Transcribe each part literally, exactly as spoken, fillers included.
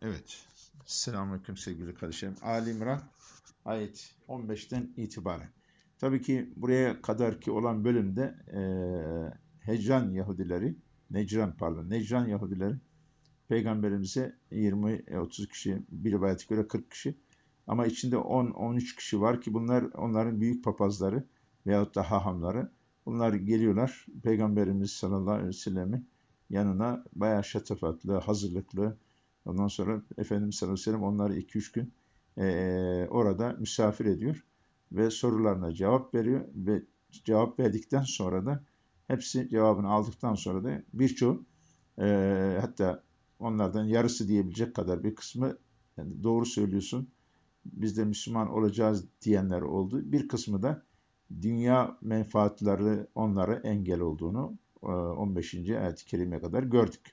Evet. Selamünaleyküm sevgili kardeşlerim. Ali İmran ayet on beşten itibaren. Tabii ki buraya kadarki olan bölümde eee Hecran Yahudileri, Necran pardon, Necran Yahudileri Peygamberimize yirmi otuz kişi, bir rivayete göre kırk kişi ama içinde on on üç kişi var ki bunlar onların büyük papazları veyahut da hahamları. Bunlar geliyorlar Peygamberimiz sallallahu aleyhi ve sellem'in yanına bayağı şatafatlı, hazırlıklı. Ondan sonra Efendimiz sallallahu aleyhi ve sellem onları iki üç gün eee, orada misafir ediyor ve sorularına cevap veriyor ve cevap verdikten sonra da hepsi cevabını aldıktan sonra da birçoğu eee, hatta onlardan yarısı diyebilecek kadar bir kısmı yani doğru söylüyorsun, biz de Müslüman olacağız diyenler oldu. Bir kısmı da dünya menfaatleri onlara engel olduğunu eee, on beşinci ayet-i kerimeye kadar gördük.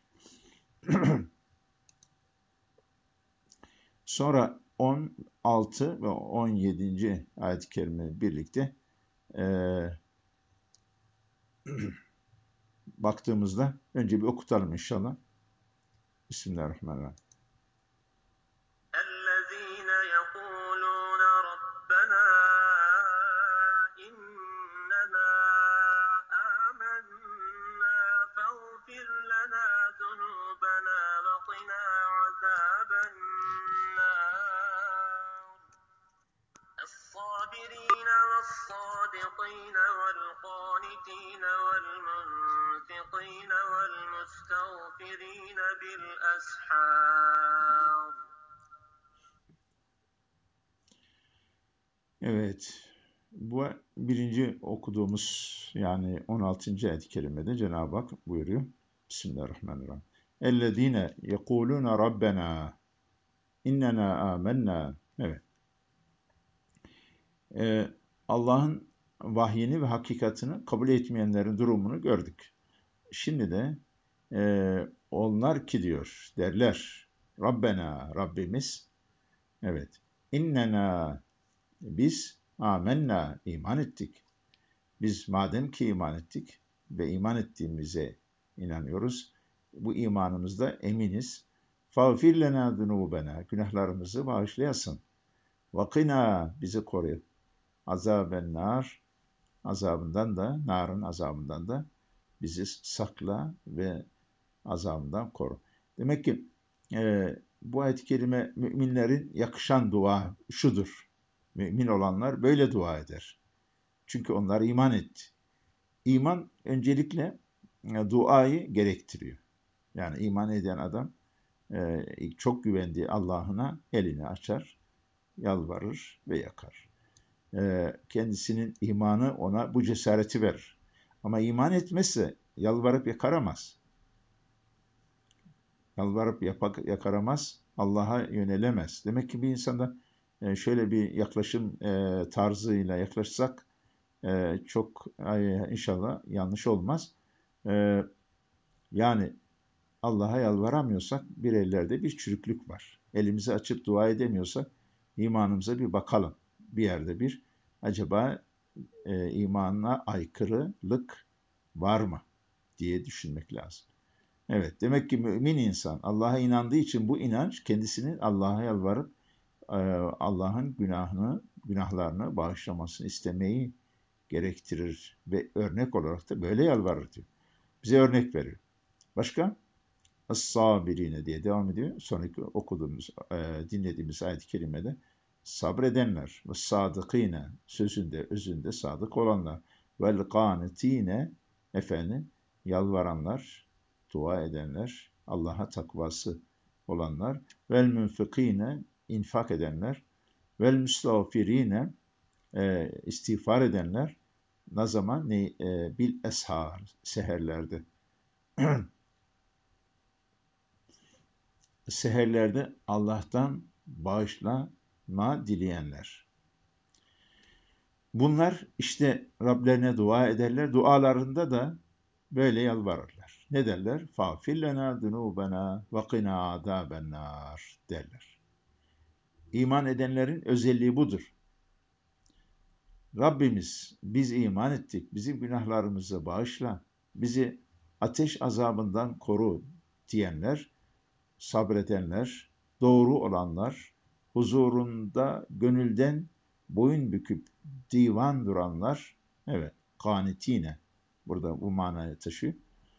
Sonra on altı ve on yedinci ayet-i kerime birlikte eee, baktığımızda önce bir okutalım inşallah. Bismillahirrahmanirrahim. الذين يقولون ربنا إننا آمنا فاغفر لنا ذنوبنا وقنا عذاب النار الصابرين والصادقين والقانتين والمنفقين والمستغفرين بالأسحار. Evet, bu birinci okuduğumuz yani on altıncı ayet-i kerimede Cenab-ı Hak buyuruyor. Bismillahirrahmanirrahim. اَلَّذ۪ينَ يَقُولُونَ رَبَّنَا اِنَّنَا آمَنَّا. Evet, Ee, Allah'ın vahyini ve hakikatini kabul etmeyenlerin durumunu gördük. Şimdi de e, onlar ki diyor derler Rabbena, Rabbimiz, evet, innena, biz amenna, iman ettik. Biz madem ki iman ettik ve iman ettiğimize inanıyoruz, bu imanımızda eminiz. Fağfir lena zunubena, günahlarımızı bağışlayasın. Vakina, bizi koru. Azaben nar, azabından da, narın azabından da bizi sakla ve azabından koru. Demek ki e, bu ayet-i kerime müminlerin yakışan dua şudur. Mümin olanlar böyle dua eder. Çünkü onlar iman etti. İman öncelikle e, duayı gerektiriyor. Yani iman eden adam e, çok güvendiği Allah'ına elini açar, yalvarır ve yakar. E, kendisinin imanı ona bu cesareti verir. Ama iman etmezse yalvarıp yakaramaz. Yalvarıp yapak, yakaramaz, Allah'a yönelemez. Demek ki bir insanda e, şöyle bir yaklaşım e, tarzıyla yaklaşsak e, çok e, inşallah yanlış olmaz. E, yani Allah'a yalvaramıyorsak bir ellerde bir çürüklük var. Elimizi açıp dua edemiyorsak imanımıza bir bakalım. Bir yerde bir acaba e, imanına aykırılık var mı diye düşünmek lazım. Evet, demek ki mümin insan Allah'a inandığı için bu inanç kendisinin Allah'a yalvarıp e, Allah'ın günahını, günahlarını bağışlamasını istemeyi gerektirir ve örnek olarak da böyle yalvarır diyor. Bize örnek veriyor. Başka? Es-sabirine diye devam ediyor. Sonraki okuduğumuz, e, dinlediğimiz ayet-i kerimede sabredenler ve sadıkine, sözünde, özünde sadık olanlar, vel kanitine, efendim, yalvaranlar, dua edenler, Allah'a takvası olanlar, vel münfikine, infak edenler, vel müstağfirine, e, istiğfar edenler, ne zaman? Ne, e, bil eshar, seherlerde. Seherlerde Allah'tan bağışlama dileyenler. Bunlar işte Rablerine dua ederler. Dualarında da böyle yalvarırlar. Ne derler? Fağfir lena zunubena ve qina azabennar derler. İman edenlerin özelliği budur. Rabbimiz biz iman ettik, bizim günahlarımızı bağışla, bizi ateş azabından koru diyenler, sabredenler, doğru olanlar, huzurunda gönülden boyun büküp divan duranlar, evet, kanitine, burada bu manayı taşıyor.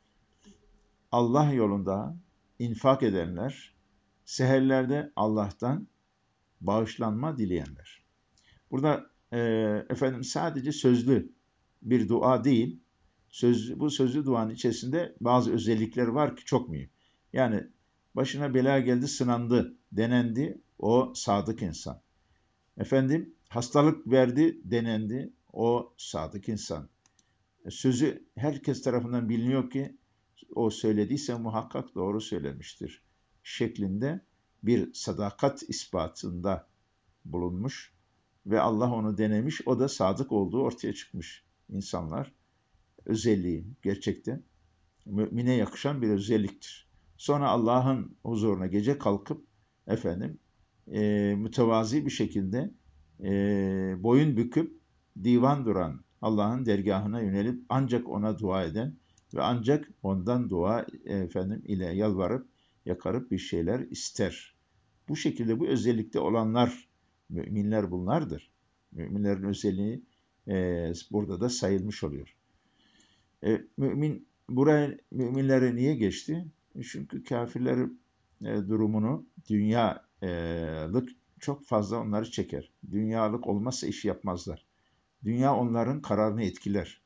Allah yolunda infak edenler, seherlerde Allah'tan bağışlanma dileyenler. Burada e, efendim sadece sözlü bir dua değil, söz, bu sözlü duanın içerisinde bazı özellikler var ki çok mühim. Yani başına bela geldi, sınandı, denendi, o sadık insan. Efendim hastalık verdi, denendi, o sadık insan. E, Sözü herkes tarafından biliniyor ki o söylediyse muhakkak doğru söylemiştir şeklinde bir sadakat ispatında bulunmuş ve Allah onu denemiş, o da sadık olduğu ortaya çıkmış. İnsanlar özelliği gerçekten mümine yakışan bir özelliktir. Sonra Allah'ın huzuruna gece kalkıp efendim e, mütevazi bir şekilde e, boyun büküp divan duran, Allah'ın dergahına yönelip ancak ona dua eden ve ancak ondan dua efendim ile yalvarıp yakarıp bir şeyler ister. Bu şekilde bu özellikte olanlar, müminler bunlardır. Müminlerin özelliği e, burada da sayılmış oluyor. E, mümin buraya müminlere niye geçti? Çünkü kafirler e, durumunu dünyalık çok fazla onları çeker. Dünyalık olmazsa iş yapmazlar. Dünya onların kararını etkiler.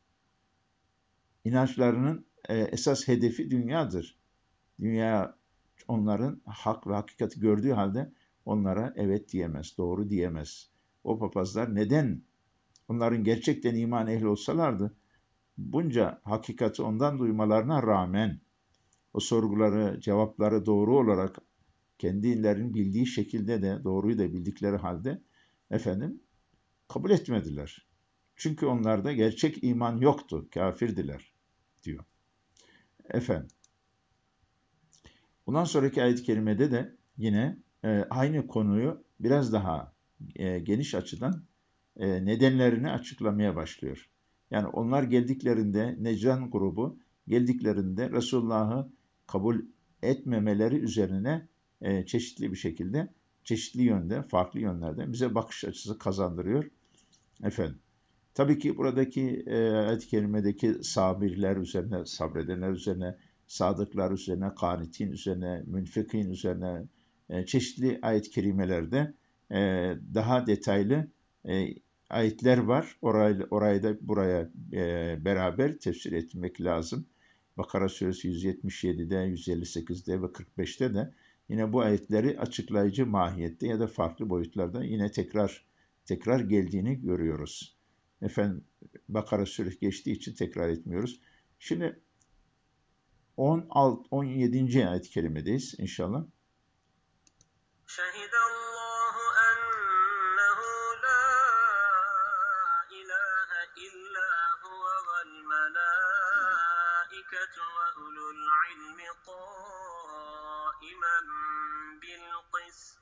İnançlarının e, esas hedefi dünyadır. Dünya onların hak ve hakikati gördüğü halde onlara evet diyemez, doğru diyemez. O papazlar neden onların gerçekten iman ehli olsalardı bunca hakikati ondan duymalarına rağmen o soruları, cevapları doğru olarak kendilerinin bildiği şekilde de doğruyu da bildikleri halde efendim kabul etmediler. Çünkü onlarda gerçek iman yoktu, kafirdiler diyor. Efendim. Bundan sonraki ayet-i kerimede de yine e, aynı konuyu biraz daha e, geniş açıdan e, nedenlerini açıklamaya başlıyor. Yani onlar geldiklerinde Necran grubu geldiklerinde Resulullah'ı kabul etmemeleri üzerine e, çeşitli bir şekilde, çeşitli yönde, farklı yönlerden bize bakış açısı kazandırıyor. Efendim. Tabii ki buradaki e, ayet-i kerimedeki sabirler üzerine, sabredenler üzerine, sadıklar üzerine, kanitin üzerine, münfikin üzerine e, çeşitli ayet-i kerimelerde e, daha detaylı e, ayetler var. Orayı, orayı da buraya e, beraber tefsir etmek lazım. Bakara suresi yüz yetmiş yedide, yüz elli sekizde ve kırk beşte de yine bu ayetleri açıklayıcı mahiyette ya da farklı boyutlarda yine tekrar tekrar geldiğini görüyoruz. Efendim Bakara suresi geçtiği için tekrar etmiyoruz. Şimdi on altı, on yedinci ayet-i kerimedeyiz inşallah. Şehidallahu ennehu la ilahe illa huve vel melâiketu ve ulul ilmi qâimen bil qist.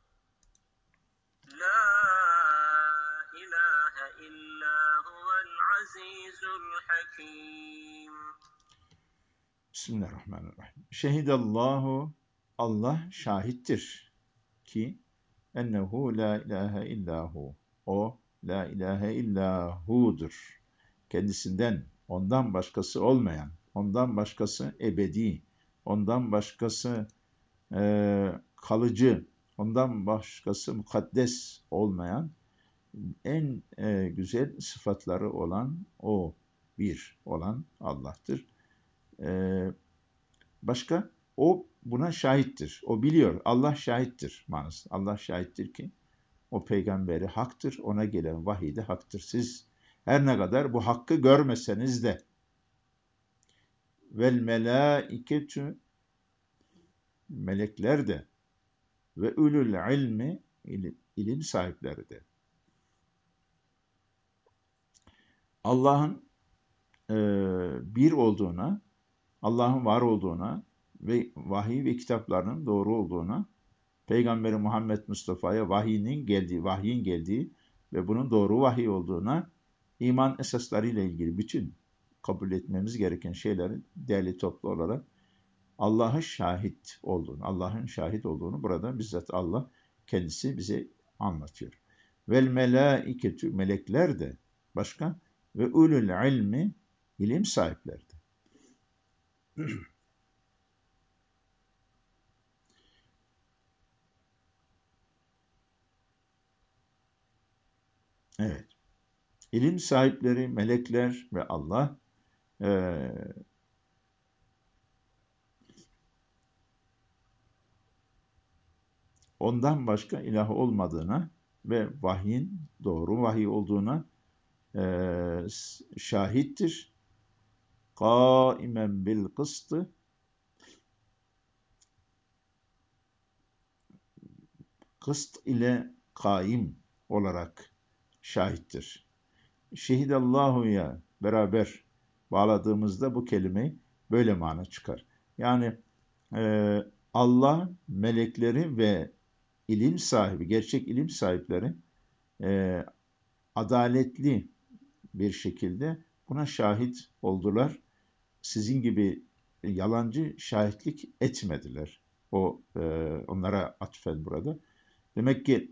La ilahe illa huvel azizul hakim. Bismillahirrahmanirrahim. Şehidallahu, Allah şahittir ki ennehu la ilahe illahu. O la ilahe illahudur. Kendisinden, ondan başkası olmayan, ondan başkası ebedi, ondan başkası e, kalıcı, ondan başkası mukaddes olmayan en e, güzel sıfatları olan o bir olan Allah'tır. E, başka? O buna şahittir. O biliyor. Allah şahittir manası. Allah şahittir ki o peygamberi haktır. Ona gelen vahiy de haktır. Siz her ne kadar bu hakkı görmeseniz de vel melâiketü melekler de ve ulul ilmi ilim, ilim sahipleri de Allah'ın e, bir olduğuna, Allah'ın var olduğuna ve vahiy ve kitaplarının doğru olduğuna, Peygamberi Muhammed Mustafa'ya vahiyinin geldiği, vahyin geldiği ve bunun doğru vahiy olduğuna iman esaslarıyla ilgili bütün kabul etmemiz gereken şeyleri değerli toplu olarak Allah'a şahit olduğunu, Allah'ın şahit olduğunu burada bizzat Allah kendisi bize anlatıyor. Vel melâiketü, melekler de başka, ve ulul ilmi, ilim sahipleri de. Evet. İlim sahipleri, melekler ve Allah eee, ondan başka ilah olmadığına ve vahyin doğru vahiy olduğuna eee, şahittir. Kâimen bil kıstı, kıst ile kaim olarak şahittir. Şehidallahü'ye beraber bağladığımızda bu kelimeyi böyle mana çıkar. Yani e, Allah, melekleri ve ilim sahibi, gerçek ilim sahipleri e, adaletli bir şekilde buna şahit oldular. Sizin gibi yalancı şahitlik etmediler. O e, onlara atfen burada. Demek ki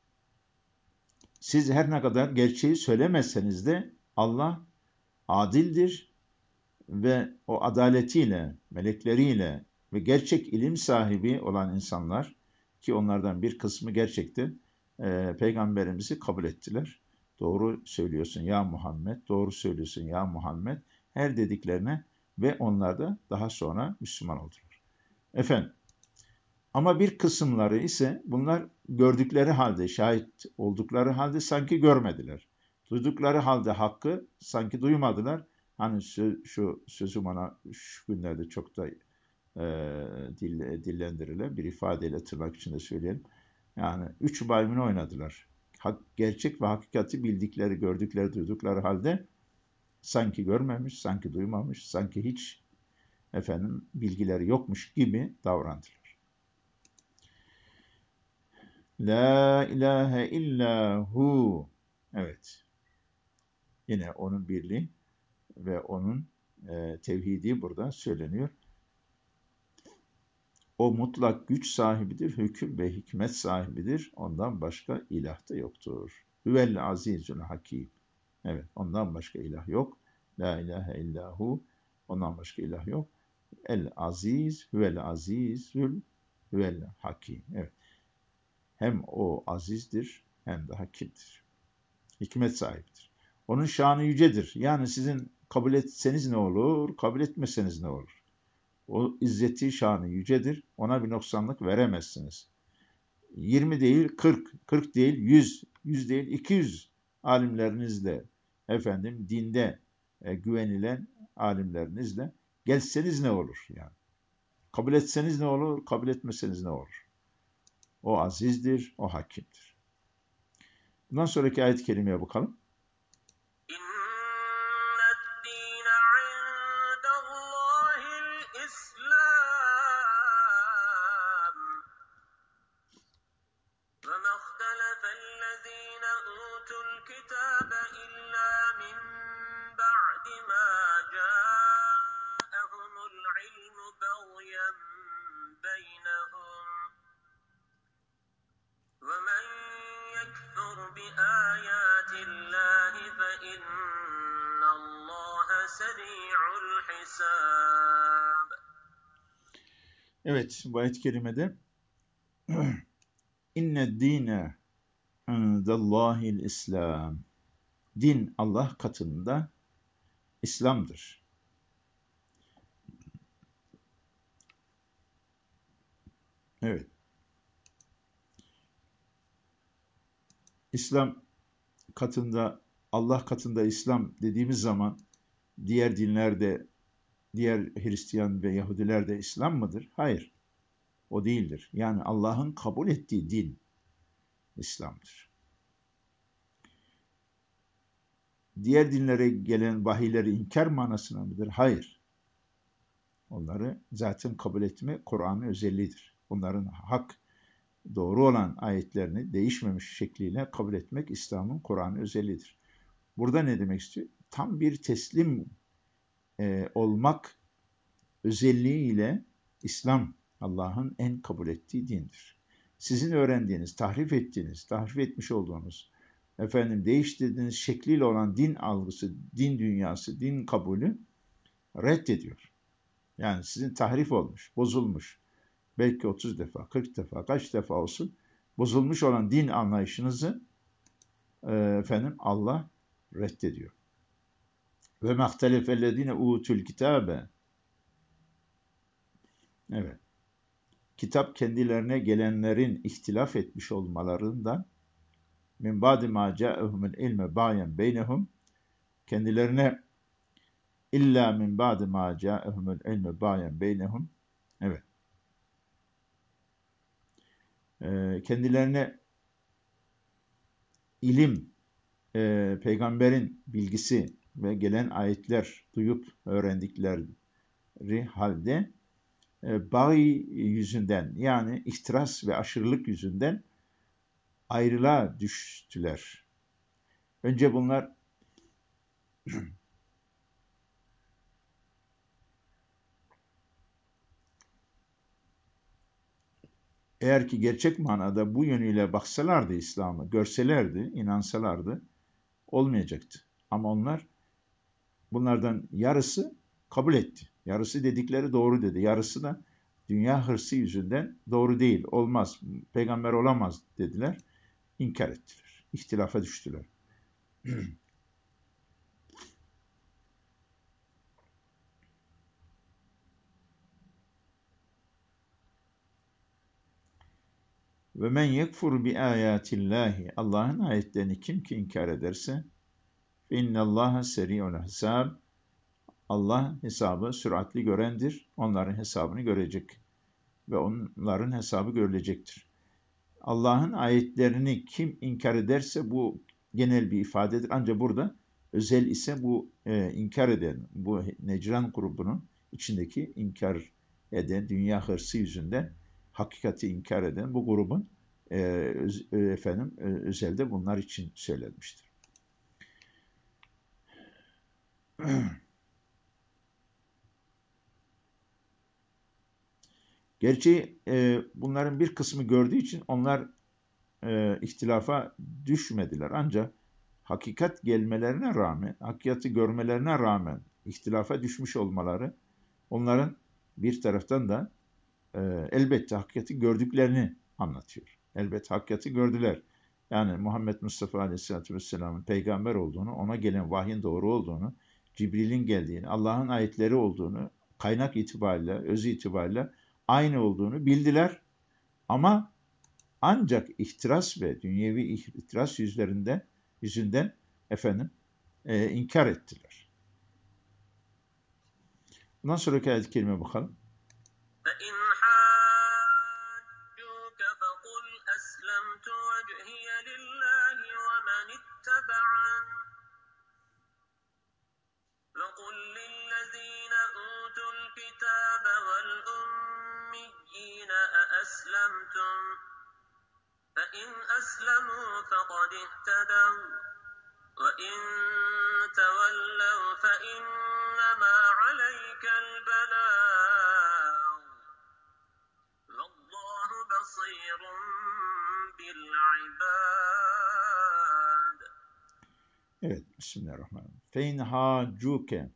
siz her ne kadar gerçeği söylemezseniz de Allah adildir ve o adaletiyle, melekleriyle ve gerçek ilim sahibi olan insanlar, ki onlardan bir kısmı gerçekten e, peygamberimizi kabul ettiler. Doğru söylüyorsun ya Muhammed, doğru söylüyorsun ya Muhammed, her dediklerine ve onlar da daha sonra Müslüman oldular. Efendim, ama bir kısımları ise bunlar gördükleri halde, şahit oldukları halde sanki görmediler. Duydukları halde hakkı sanki duymadılar. Hani şu, şu sözü bana şu günlerde çok da e, dil, dillendirilen bir ifadeyle tırnak içinde söyleyelim. Yani üç maymun oynadılar. Hak, gerçek ve hakikati bildikleri, gördükleri, duydukları halde sanki görmemiş, sanki duymamış, sanki hiç efendim bilgileri yokmuş gibi davrandılar. La ilahe illa hu. Evet. Yine onun birliği ve onun e, tevhidi burada söyleniyor. O mutlak güç sahibidir, hüküm ve hikmet sahibidir. Ondan başka ilah da yoktur. Hüvel azizül hakim. Evet, ondan başka ilah yok. La ilahe illa hu. Ondan başka ilah yok. El aziz, hüvel azizül, hüvel hakim. Evet. Hem o azizdir hem de hakimdir. Hikmet sahibidir. Onun şanı yücedir. Yani sizin kabul etseniz ne olur, kabul etmeseniz ne olur? O izzeti şanı yücedir. Ona bir noksanlık veremezsiniz. yirmi değil kırk, kırk değil yüz, yüz değil iki yüz alimlerinizle, efendim dinde e, güvenilen alimlerinizle gelseniz ne olur yani? Kabul etseniz ne olur, kabul etmeseniz ne olur? O azizdir, o hakimdir. Bundan sonraki ayet-i kerimeye bakalım. ومن يكفر بآيات الله فإن الله سريع الحساب. Evet, bu ayet-i kerimede İnne dine indallahil İslam. Din Allah katında İslam'dır. Evet. İslam katında, Allah katında İslam dediğimiz zaman diğer dinlerde, diğer Hristiyan ve Yahudiler de İslam mıdır? Hayır. O değildir. Yani Allah'ın kabul ettiği din İslam'dır. Diğer dinlere gelen vahiyleri inkar manasına mıdır? Hayır. Onları zaten kabul etme Kur'an'ın özelliğidir. Onların hak, doğru olan ayetlerini değişmemiş şekliyle kabul etmek İslam'ın Kur'an'ın özelliğidir. Burada ne demek istiyor? Tam bir teslim e, olmak özelliğiyle İslam Allah'ın en kabul ettiği dindir. Sizin öğrendiğiniz, tahrif ettiğiniz, tahrif etmiş olduğunuz, efendim değiştirdiğiniz şekliyle olan din algısı, din dünyası, din kabulü reddediyor. Yani sizin tahrif olmuş, bozulmuş, belki otuz defa, kırk defa, kaç defa olsun bozulmuş olan din anlayışınızı e, efendim Allah reddediyor. Ve mahtelefellezine utul kitabe. Evet. Kitap kendilerine gelenlerin ihtilaf etmiş olmalarından min ba'di ma ca'ehumul ilme bayen beynehum, kendilerine illa min ba'di ma ca'ehumul ilme bayen beynehum. Evet. Ee, kendilerine ilim, e, peygamberin bilgisi ve gelen ayetler duyup öğrendikleri halde e, bağı yüzünden, yani ihtiras ve aşırılık yüzünden ayrılığa düştüler. Önce bunlar eğer ki gerçek manada bu yönüyle baksalardı İslam'ı, görselerdi, inansalardı olmayacaktı. Ama onlar, bunlardan yarısı kabul etti. Yarısı dedikleri doğru dedi. Yarısı da dünya hırsı yüzünden doğru değil, olmaz, peygamber olamaz dediler. İnkar ettiler. İhtilafa düştüler. Ve men yekfur bi ayatillahi, Allah'ın ayetlerini kim ki inkar ederse, fe innallaha seri'ul hisab, Allah hesabı süratli görendir. Onların hesabını görecek ve onların hesabı görülecektir. Allah'ın ayetlerini kim inkar ederse, bu genel bir ifadedir. Ancak burada özel ise bu e, inkar eden, bu Necran grubunun içindeki inkar eden, dünya hırsı yüzünden hakikati inkar eden bu grubun e, öz, e, efendim e, özelde bunlar için söylenmiştir. Gerçi e, bunların bir kısmı gördüğü için onlar e, ihtilafa düşmediler. Ancak hakikat gelmelerine rağmen, hakikati görmelerine rağmen ihtilafa düşmüş olmaları onların bir taraftan da e, elbette hakikati gördüklerini anlatıyor. Elbette hakikati gördüler. Yani Muhammed Mustafa Aleyhisselatü Vesselam'ın peygamber olduğunu, ona gelen vahyin doğru olduğunu, Cibril'in geldiğini, Allah'ın ayetleri olduğunu, kaynak itibariyle, öz itibariyle aynı olduğunu bildiler. Ama ancak ihtiras ve dünyevi ihtiras yüzlerinde, yüzünden efendim e, inkar ettiler. Bundan sonraki ayet-i kerime bakalım. فَإِنْ حَاجُّوكَ فَقُلْ أَسْلَمْتُ وَجْهِيَ لِلَّهِ وَمَنِ اتَّبَعَنِ وَقُلْ لِلَّذِينَ أُوتُوا الْكِتَابَ وَالْأُمِّيِّينَ أَأَسْلَمْتُمْ فَإِنْ أَسْلَمُوا فَقَدِ اهْتَدَوْا وَإِنْ تَوَلَّوْا فَإِنَّمَا عَلَيْكَ الْبَلَاغُ وَاللَّهُ بَصِيرٌ بِالْعِبَادِ. Evet, Bismillahirrahmanirrahim. Fein hacuke,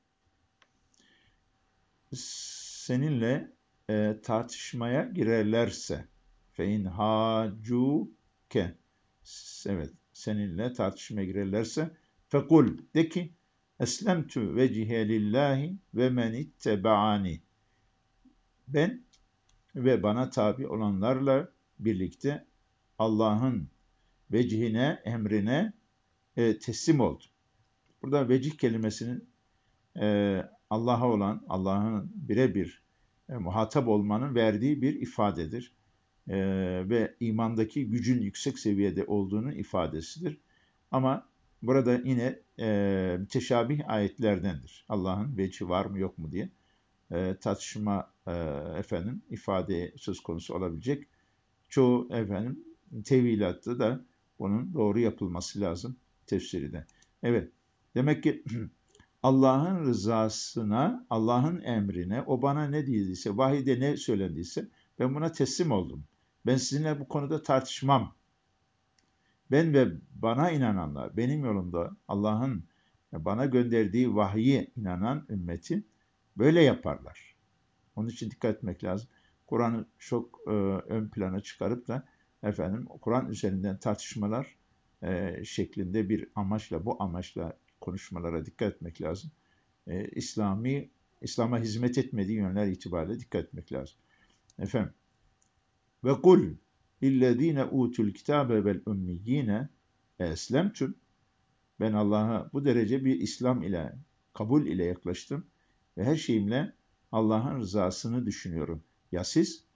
seninle e, tartışmaya girerlerse, fein hacuke, evet, seninle tartışmaya girerlerse, fekul, de ki, eslemtu vecihe lillahi ve men ittebaani, ben ve bana tabi olanlarla birlikte Allah'ın vecihine, emrine e, teslim oldum. Burada vecih kelimesinin e, Allah'a olan, Allah'ın birebir e, muhatap olmanın verdiği bir ifadedir. E, ve imandaki gücün yüksek seviyede olduğunun ifadesidir. Ama burada yine e, müteşabih ayetlerdendir. Allah'ın vecihi var mı yok mu diye e, tartışma e, efendim ifade söz konusu olabilecek. Çoğu efendim tevilatta da bunun doğru yapılması lazım tefsiri de. Evet. Demek ki Allah'ın rızasına, Allah'ın emrine, o bana ne dediyse, vahide ne söylendiyse ben buna teslim oldum. Ben sizinle bu konuda tartışmam. Ben ve bana inananlar, benim yolumda Allah'ın bana gönderdiği vahye inanan ümmetin böyle yaparlar. Onun için dikkat etmek lazım. Kur'an'ı çok e, ön plana çıkarıp da efendim Kur'an üzerinden tartışmalar e, şeklinde bir amaçla, bu amaçla konuşmalara dikkat etmek lazım. E, İslami, İslam'a hizmet etmediği yönler itibariyle dikkat etmek lazım. Efendim, ve kul lillezine utul kitabe vel ummiyyine eslemtüm. Ben Allah'a bu derece bir İslam ile, kabul ile yaklaştım ve her şeyimle Allah'ın rızasını düşünüyorum. Ya siz?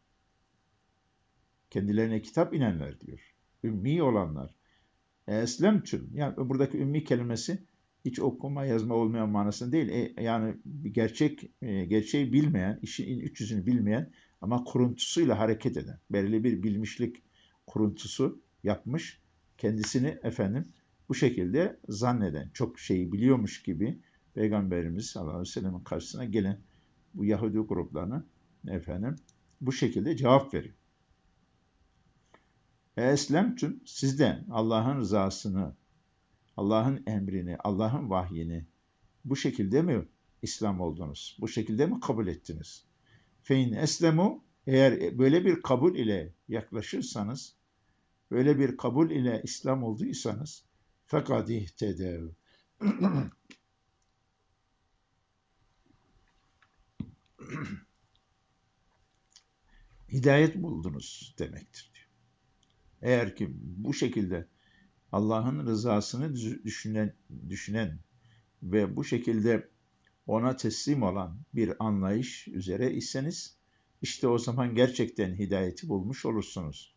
Kendilerine kitap inenler diyor. Ümmi olanlar. Eslemtüm. Yani buradaki ümmi kelimesi hiç okuma yazma olmayan manasında değil. E, yani gerçek e, gerçeği bilmeyen, işin iç yüzünü bilmeyen ama kuruntusuyla hareket eden, belirli bir bilmişlik kuruntusu yapmış, kendisini efendim bu şekilde zanneden, çok şeyi biliyormuş gibi Peygamberimiz sallallahu aleyhi ve sellem'in karşısına gelen bu Yahudi gruplarına efendim bu şekilde cevap veriyor. Eslemtüm, sizden Allah'ın rızasını, Allah'ın emrini, Allah'ın vahyini bu şekilde mi İslam oldunuz? Bu şekilde mi kabul ettiniz? Fein eslemu, eğer böyle bir kabul ile yaklaşırsanız, böyle bir kabul ile İslam olduysanız, fekad ihtedev. Hidayet buldunuz demektir diyor. Eğer ki bu şekilde Allah'ın rızasını düşünen, düşünen ve bu şekilde ona teslim olan bir anlayış üzere iseniz, işte o zaman gerçekten hidayeti bulmuş olursunuz.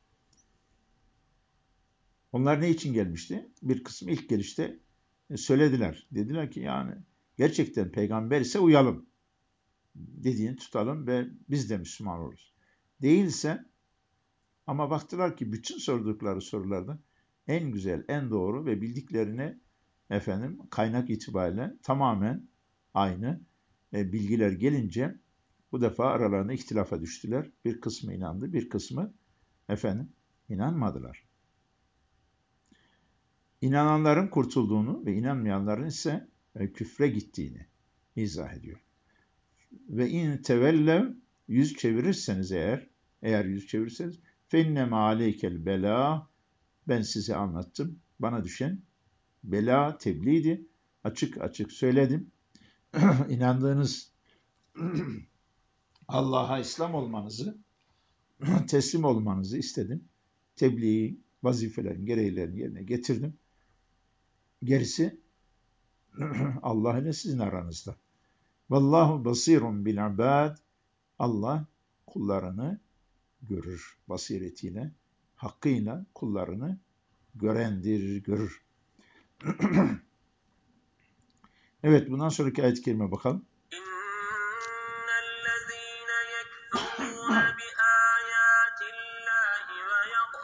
Onlar ne için gelmişti? Bir kısmı ilk gelişte söylediler. Dediler ki yani gerçekten peygamber ise uyalım. Dediğini tutalım ve biz de Müslüman oluruz. Değilse ama baktılar ki bütün sordukları sorularda en güzel, en doğru ve bildiklerine efendim kaynak itibariyle tamamen aynı e, bilgiler gelince bu defa aralarında ihtilafa düştüler. Bir kısmı inandı, bir kısmı efendim inanmadılar. İnananların kurtulduğunu ve inanmayanların ise e, küfre gittiğini izah ediyor. Ve in tevellev, yüz çevirirseniz eğer, eğer yüz çevirirseniz fenneme aleykel bela, ben size anlattım. Bana düşen bela tebliğdi. Açık açık söyledim. İnandığınız Allah'a İslam olmanızı, teslim olmanızı istedim. Tebliği, vazifelerin, gereğlerini yerine getirdim. Gerisi Allah ile sizin aranızda. Vallahu basirun bil ibad. Allah kullarını görür basiretiyle, hakkıyla kullarını görendir, görür. Evet, bundan sonraki ayet-i kerime bakalım. İnnellezîne yekfurûne biâyâtillâhi ve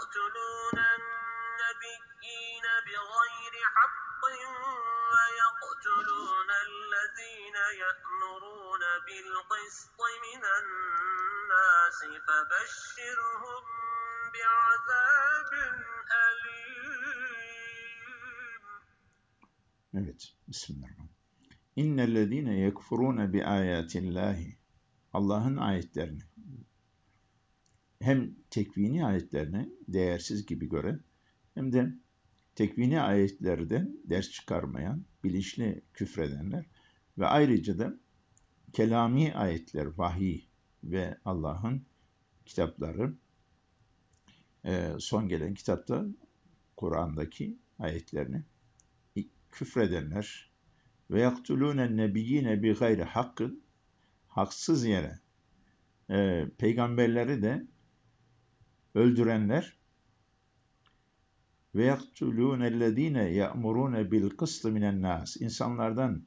yaktulûnennebiyîne bighayri hakkın ve yaktulûnellezîne ye'murûne bilqisṭi minennâsi febeşşirhum bi'azâbin elîm. Evet, Bismillahirrahmanirrahim. İnnellezîne yekfurûne biâyâtillâhi. Allah'ın ayetlerini, hem tekvini ayetlerini değersiz gibi gören, hem de tekvini ayetlerden ders çıkarmayan, bilinçli küfredenler ve ayrıca da kelami ayetler, vahiy ve Allah'ın kitapları, son gelen kitapta Kur'an'daki ayetlerini küfredenler ve yaktulûnen nebiyyine bi gayri hakkın, haksız yere e, peygamberleri de öldürenler ve yaktulûnellezîne ya'murûne bil kıstı minen nas, insanlardan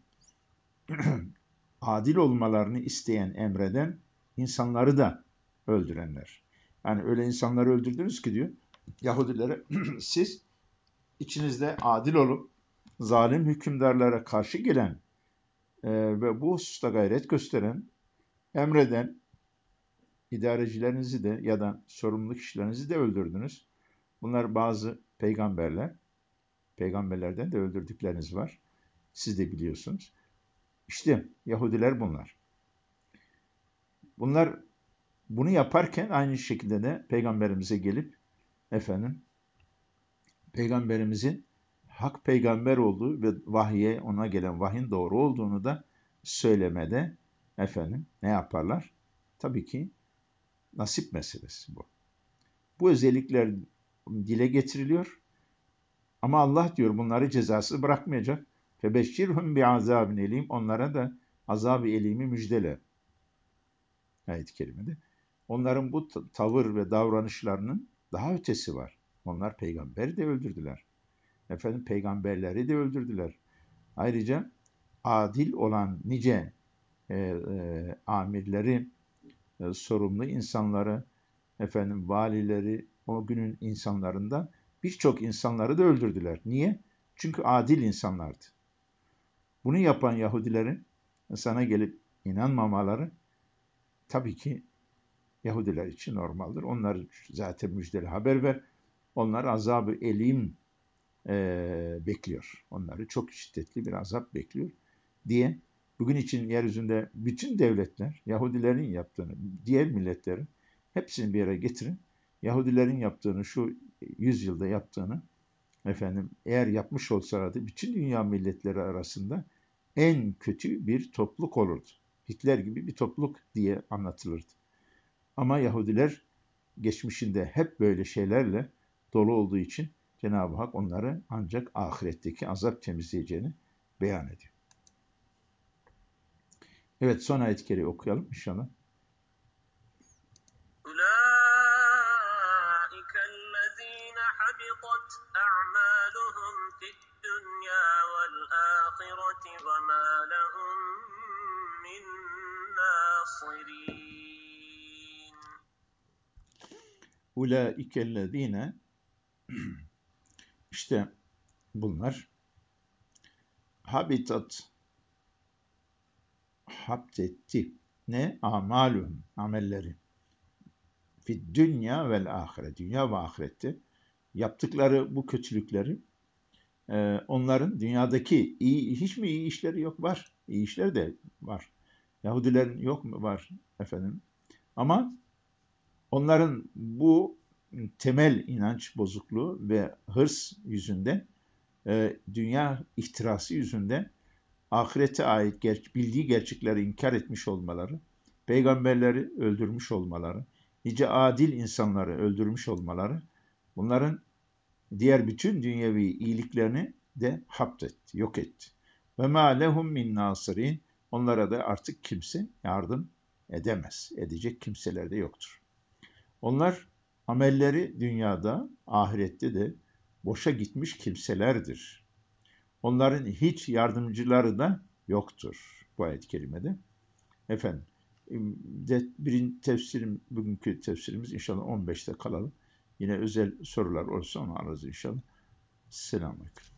adil olmalarını isteyen, emreden insanları da öldürenler. Yani öyle insanları öldürdünüz ki diyor Yahudilere, siz içinizde adil olup zalim hükümdarlara karşı gelen e, ve bu hususta gayret gösteren, emreden idarecilerinizi de ya da sorumlu kişilerinizi de öldürdünüz. Bunlar bazı peygamberler. Peygamberlerden de öldürdükleriniz var. Siz de biliyorsunuz. İşte Yahudiler bunlar. Bunlar bunu yaparken aynı şekilde de peygamberimize gelip efendim peygamberimizin hak peygamber olduğu ve vahye ona gelen vahyin doğru olduğunu da söylemede efendim ne yaparlar? Tabii ki nasip meselesi bu. Bu özellikler dile getiriliyor. Ama Allah diyor bunları cezasız bırakmayacak. Febeşşirhum bi azabin elim. Onlara da azab-ı elimi müjdele. Ayet-i kerimede. Onların bu tavır ve davranışlarının daha ötesi var. Onlar peygamberi de öldürdüler. Efendim peygamberleri de öldürdüler. Ayrıca adil olan nice e, e, amirleri, e, sorumlu insanları, efendim valileri, o günün insanlarında birçok insanları da öldürdüler. Niye? Çünkü adil insanlardı. Bunu yapan Yahudilerin sana gelip inanmamaları tabii ki Yahudiler için normaldir. Onlar zaten müjdeli haber ver. Onlar azab-ı elim e, bekliyor. Onları çok şiddetli bir azap bekliyor diye bugün için yeryüzünde bütün devletler Yahudilerin yaptığını, diğer milletlerin hepsini bir yere getirin. Yahudilerin yaptığını, şu yüzyılda yaptığını efendim eğer yapmış olsalardı bütün dünya milletleri arasında en kötü bir topluluk olurdu. Hitler gibi bir topluluk diye anlatılırdı. Ama Yahudiler geçmişinde hep böyle şeylerle dolu olduğu için Cenab-ı Hak onları ancak ahiretteki azap temizleyeceğini beyan ediyor. Evet, son ayet-i kerimeyi okuyalım inşallah. أولئك الذين حبطت أعمالهم في الدنيا والآخرة وما لهم من ناصرين. Ulaikellezine işte bunlar habitat hapsetti ne amaluhum amelleri fi dünya vel ahiret dünya ve ahirette yaptıkları bu kötülükleri e, onların dünyadaki iyi hiç mi iyi işleri yok var iyi işler de var Yahudilerin yok mu var efendim ama onların bu temel inanç bozukluğu ve hırs yüzünden e, dünya ihtirası yüzünden ahirete ait ger- bildiği gerçekleri inkar etmiş olmaları, peygamberleri öldürmüş olmaları, nice adil insanları öldürmüş olmaları, bunların diğer bütün dünyevi iyiliklerini de hapsetti, yok etti. Ve ma lehum min nasirin, onlara da artık kimse yardım edemez, edecek kimseler de yoktur. Onlar amelleri dünyada, ahirette de boşa gitmiş kimselerdir. Onların hiç yardımcıları da yoktur bu ayet-i kerimede. Efendim, de, birinci tefsirim, bugünkü tefsirimiz inşallah on beşte kalalım. Yine özel sorular olursa onu alırız inşallah. Selamünaleyküm.